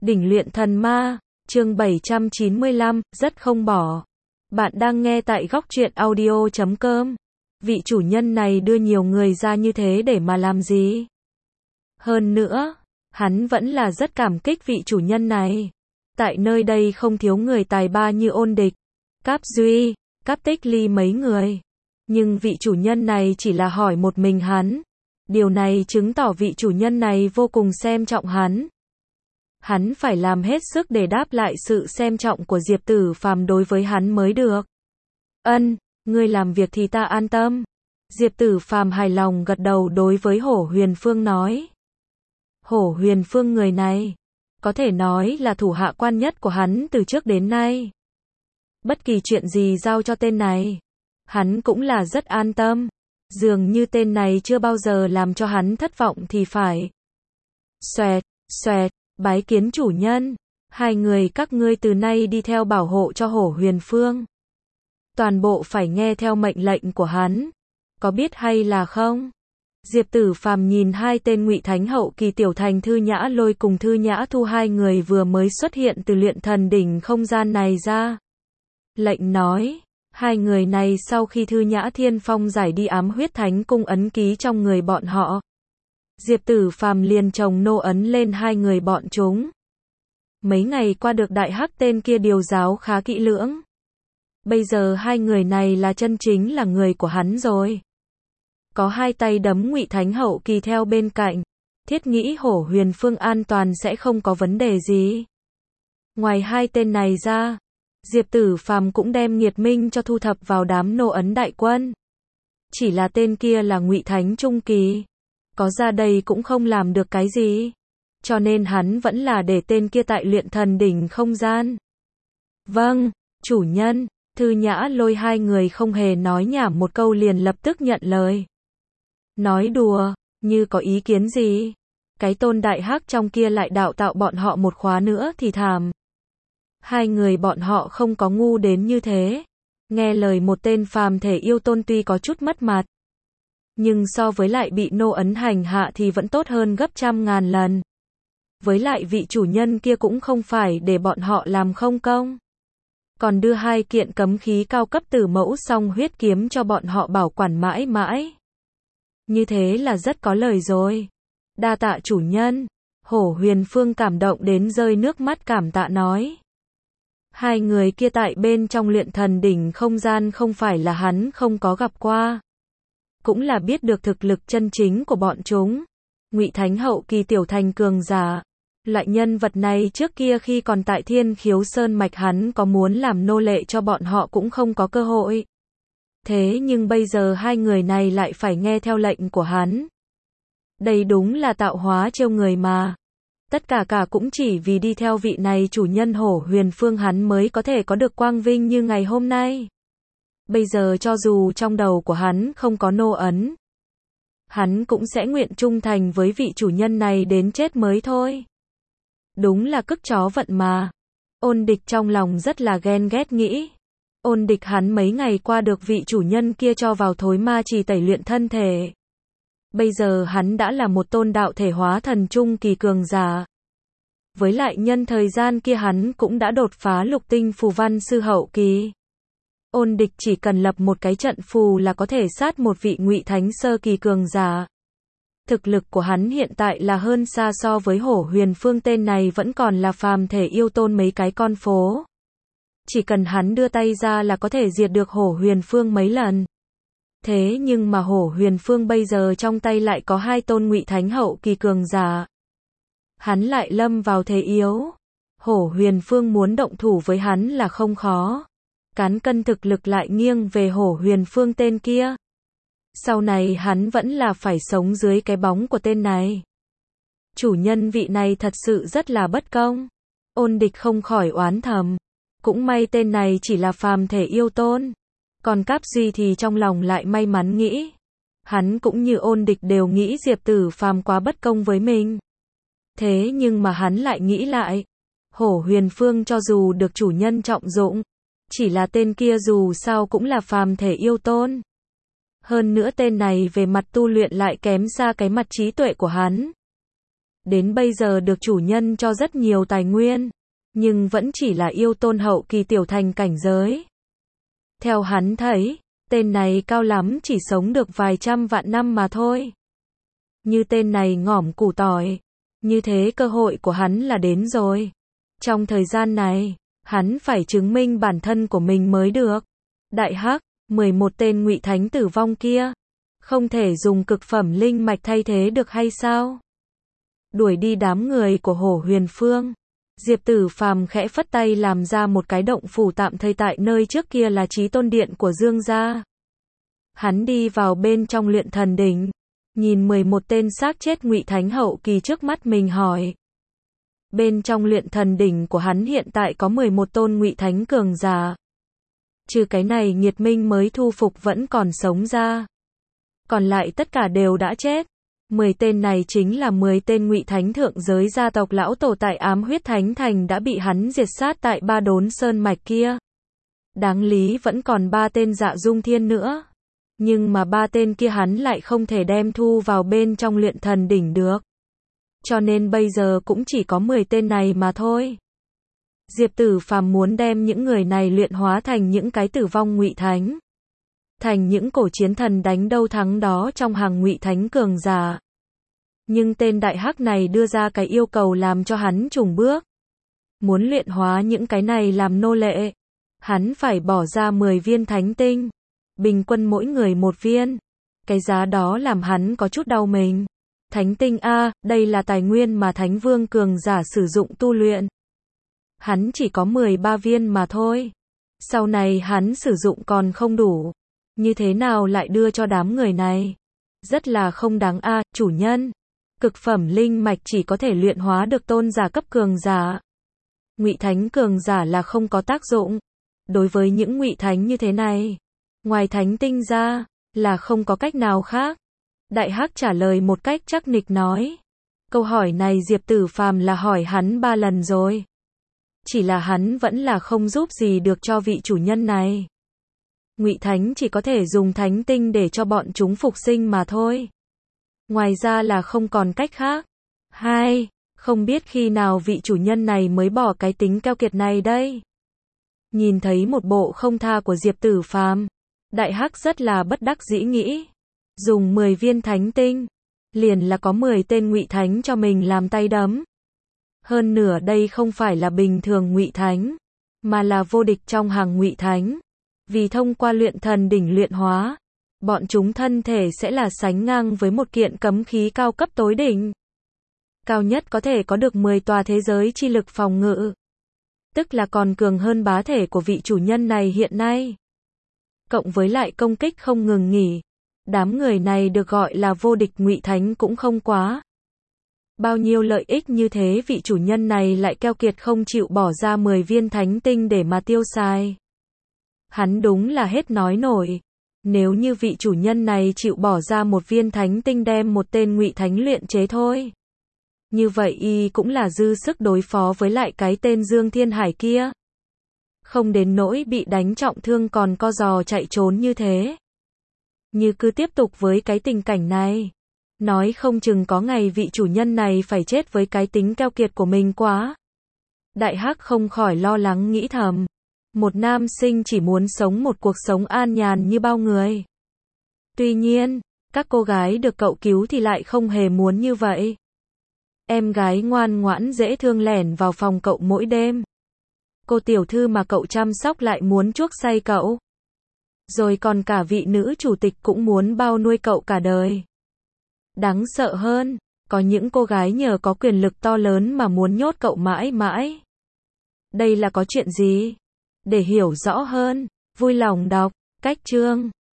Đỉnh luyện thần ma, chương 795, rất không bỏ. Bạn đang nghe tại góc truyện audio.com. Vị chủ nhân này đưa nhiều người ra như thế để mà làm gì? Hơn nữa, hắn vẫn là rất cảm kích vị chủ nhân này. Tại nơi đây không thiếu người tài ba như Ôn Địch, Cáp Duy, Cáp Tích Ly mấy người. Nhưng vị chủ nhân này chỉ là hỏi một mình hắn. Điều này chứng tỏ vị chủ nhân này vô cùng xem trọng hắn. Hắn phải làm hết sức để đáp lại sự xem trọng của Diệp Tử Phàm đối với hắn mới được. Ân, ngươi làm việc thì ta an tâm. Diệp Tử Phàm hài lòng gật đầu đối với Hổ Huyền Phương nói. Hổ Huyền Phương người này, có thể nói là thủ hạ quan nhất của hắn từ trước đến nay. Bất kỳ chuyện gì giao cho tên này, hắn cũng là rất an tâm. Dường như tên này chưa bao giờ làm cho hắn thất vọng thì phải. Xoẹt, xoẹt. Bái kiến chủ nhân, hai người các ngươi từ nay đi theo bảo hộ cho Hổ Huyền Phương. Toàn bộ phải nghe theo mệnh lệnh của hắn, có biết hay là không? Diệp Tử Phàm nhìn hai tên Ngụy Thánh hậu kỳ tiểu thành Thư Nhã Lôi cùng Thư Nhã Thu, hai người vừa mới xuất hiện từ luyện thần đỉnh không gian này ra. Lệnh nói, hai người này sau khi Thư Nhã Thiên Phong giải đi ám huyết thánh cung ấn ký trong người bọn họ, Diệp Tử Phàm liền trồng nô ấn lên hai người bọn chúng. Mấy ngày qua được Đại Hắc tên kia điều giáo khá kỹ lưỡng. Bây giờ hai người này là chân chính là người của hắn rồi. Có hai tay đấm Ngụy Thánh hậu kỳ theo bên cạnh, thiết nghĩ Hổ Huyền Phương an toàn sẽ không có vấn đề gì. Ngoài hai tên này ra, Diệp Tử Phàm cũng đem Nghiệt Minh cho thu thập vào đám nô ấn đại quân. Chỉ là tên kia là Ngụy Thánh trung kỳ, có ra đây cũng không làm được cái gì. Cho nên hắn vẫn là để tên kia tại luyện thần đỉnh không gian. Vâng, chủ nhân. Thư Nhã Lôi hai người không hề nói nhảm một câu liền lập tức nhận lời. Nói đùa, như có ý kiến gì? Cái tôn đại hắc trong kia lại đạo tạo bọn họ một khóa nữa thì thảm. Hai người bọn họ không có ngu đến như thế. Nghe lời một tên phàm thể yêu tôn tuy có chút mất mặt, nhưng so với lại bị nô ấn hành hạ thì vẫn tốt hơn gấp trăm ngàn lần. Với lại vị chủ nhân kia cũng không phải để bọn họ làm không công. Còn đưa hai kiện cấm khí cao cấp Tử Mẫu Song Huyết kiếm cho bọn họ bảo quản mãi mãi. Như thế là rất có lời rồi. Đa tạ chủ nhân. Hổ Huyền Phương cảm động đến rơi nước mắt cảm tạ nói. Hai người kia tại bên trong luyện thần đỉnh không gian không phải là hắn không có gặp qua. Cũng là biết được thực lực chân chính của bọn chúng. Ngụy Thánh hậu kỳ tiểu thành cường giả. Loại nhân vật này trước kia khi còn tại Thiên Khiếu Sơn mạch hắn có muốn làm nô lệ cho bọn họ cũng không có cơ hội. Thế nhưng bây giờ hai người này lại phải nghe theo lệnh của hắn. Đây đúng là tạo hóa trêu người mà. Tất cả cũng chỉ vì đi theo vị này chủ nhân Hổ Huyền Phương hắn mới có thể có được quang vinh như ngày hôm nay. Bây giờ cho dù trong đầu của hắn không có nô ấn, hắn cũng sẽ nguyện trung thành với vị chủ nhân này đến chết mới thôi. Đúng là cức chó vận mà. Ôn Địch trong lòng rất là ghen ghét nghĩ. Ôn Địch hắn mấy ngày qua được vị chủ nhân kia cho vào thối ma trì tẩy luyện thân thể. Bây giờ hắn đã là một tôn đạo thể hóa thần trung kỳ cường giả. Với lại nhân thời gian kia hắn cũng đã đột phá lục tinh phù văn sư hậu kỳ. Ôn Địch chỉ cần lập một cái trận phù là có thể sát một vị Ngụy Thánh sơ kỳ cường giả. Thực lực của hắn hiện tại là hơn xa so với Hổ Huyền Phương, tên này vẫn còn là phàm thể yêu tôn mấy cái con phố. Chỉ cần hắn đưa tay ra là có thể diệt được Hổ Huyền Phương mấy lần. Thế nhưng mà Hổ Huyền Phương bây giờ trong tay lại có hai tôn Ngụy Thánh hậu kỳ cường giả. Hắn lại lâm vào thế yếu. Hổ Huyền Phương muốn động thủ với hắn là không khó. Cán cân thực lực lại nghiêng về Hổ Huyền Phương tên kia. Sau này hắn vẫn là phải sống dưới cái bóng của tên này. Chủ nhân vị này thật sự rất là bất công. Ôn Địch không khỏi oán thầm. Cũng may tên này chỉ là phàm thể yêu tôn. Còn Cáp Duy thì trong lòng lại may mắn nghĩ. Hắn cũng như Ôn Địch đều nghĩ Diệp Tử Phàm quá bất công với mình. Thế nhưng mà hắn lại nghĩ lại. Hổ Huyền Phương cho dù được chủ nhân trọng dụng, chỉ là tên kia dù sao cũng là phàm thể yêu tôn. Hơn nữa tên này về mặt tu luyện lại kém xa cái mặt trí tuệ của hắn. đến bây giờ được chủ nhân cho rất nhiều tài nguyên, nhưng vẫn chỉ là yêu tôn hậu kỳ tiểu thành cảnh giới. Theo hắn thấy, tên này cao lắm chỉ sống được vài trăm vạn năm mà thôi. Như tên này ngỏm củ tỏi, như thế cơ hội của hắn là đến rồi. Trong thời gian này, hắn phải chứng minh bản thân của mình mới được. Đại hắc, 11 tên ngụy thánh tử vong kia, không thể dùng cực phẩm linh mạch thay thế được hay sao? Đuổi đi đám người của Hổ Huyền Phương. Diệp Tử Phàm khẽ phất tay làm ra một cái động phủ tạm thời tại nơi trước kia là Chí Tôn Điện của Dương gia. Hắn đi vào bên trong Luyện Thần Đỉnh, nhìn 11 tên xác chết ngụy thánh hậu kỳ trước mắt mình hỏi. Bên trong Luyện Thần Đỉnh của hắn hiện tại có 11 tôn ngụy thánh cường giả. Trừ cái này Nghiệt Minh mới thu phục vẫn còn sống ra. Còn lại tất cả đều đã chết. 10 tên này chính là 10 tên ngụy thánh thượng giới gia tộc lão tổ tại Ám Huyết Thánh Thành đã bị hắn diệt sát tại Ba Đốn Sơn Mạch kia. Đáng lý vẫn còn 3 tên Dạ Dung Thiên nữa. Nhưng mà 3 tên kia hắn lại không thể đem thu vào bên trong Luyện Thần Đỉnh được. Cho nên bây giờ cũng chỉ có 10 tên này mà thôi. Diệp Tử Phàm muốn đem những người này luyện hóa thành những cái tử vong ngụy thánh. Thành những cổ chiến thần đánh đâu thắng đó trong hàng ngụy thánh cường giả. Nhưng tên đại hắc này đưa ra cái yêu cầu làm cho hắn chùng bước. Muốn luyện hóa những cái này làm nô lệ, hắn phải bỏ ra 10 viên thánh tinh, bình quân mỗi người 1 viên. Cái giá đó làm hắn có chút đau mình. Thánh tinh a, đây là tài nguyên mà Thánh Vương cường giả sử dụng tu luyện. Hắn chỉ có 13 viên mà thôi. Sau này hắn sử dụng còn không đủ. Như thế nào lại đưa cho đám người này? Rất là không đáng a, chủ nhân. Cực phẩm linh mạch chỉ có thể luyện hóa được tôn giả cấp cường giả. Ngụy thánh cường giả là không có tác dụng. Đối với những ngụy thánh như thế này, ngoài thánh tinh ra, là không có cách nào khác. Đại hắc trả lời một cách chắc nịch nói. Câu hỏi này Diệp Tử Phàm là hỏi hắn 3 lần rồi. Chỉ là hắn vẫn là không giúp gì được cho vị chủ nhân này. Ngụy thánh chỉ có thể dùng thánh tinh để cho bọn chúng phục sinh mà thôi. Ngoài ra là không còn cách khác. 2. Không biết khi nào vị chủ nhân này mới bỏ cái tính keo kiệt này đây. Nhìn thấy một bộ không tha của Diệp Tử Phàm, đại hắc rất là bất đắc dĩ nghĩ. Dùng 10 viên thánh tinh, liền là có 10 tên ngụy thánh cho mình làm tay đấm. Hơn nửa đây không phải là bình thường ngụy thánh, mà là vô địch trong hàng ngụy thánh. Vì thông qua Luyện Thần Đỉnh luyện hóa, bọn chúng thân thể sẽ là sánh ngang với một kiện cấm khí cao cấp tối đỉnh. Cao nhất có thể có được 10 tòa thế giới chi lực phòng ngự. Tức là còn cường hơn bá thể của vị chủ nhân này hiện nay. Cộng với lại công kích không ngừng nghỉ. Đám người này được gọi là vô địch ngụy thánh cũng không quá. Bao nhiêu lợi ích như thế vị chủ nhân này lại keo kiệt không chịu bỏ ra 10 viên thánh tinh để mà tiêu xài. Hắn đúng là hết nói nổi. Nếu như vị chủ nhân này chịu bỏ ra 1 viên thánh tinh đem một tên ngụy thánh luyện chế thôi. Như vậy y cũng là dư sức đối phó với lại cái tên Dương Thiên Hải kia. Không đến nỗi bị đánh trọng thương còn co giò chạy trốn như thế. Như cứ tiếp tục với cái tình cảnh này, nói không chừng có ngày vị chủ nhân này phải chết với cái tính keo kiệt của mình quá. Đại hắc không khỏi lo lắng nghĩ thầm. Một nam sinh chỉ muốn sống một cuộc sống an nhàn như bao người. Tuy nhiên, các cô gái được cậu cứu thì lại không hề muốn như vậy. Em gái ngoan ngoãn dễ thương lẻn vào phòng cậu mỗi đêm. Cô tiểu thư mà cậu chăm sóc lại muốn chuốc say cậu. Rồi còn cả vị nữ chủ tịch cũng muốn bao nuôi cậu cả đời. Đáng sợ hơn, có những cô gái nhờ có quyền lực to lớn mà muốn nhốt cậu mãi mãi. Đây là có chuyện gì? Để hiểu rõ hơn, vui lòng đọc cách chương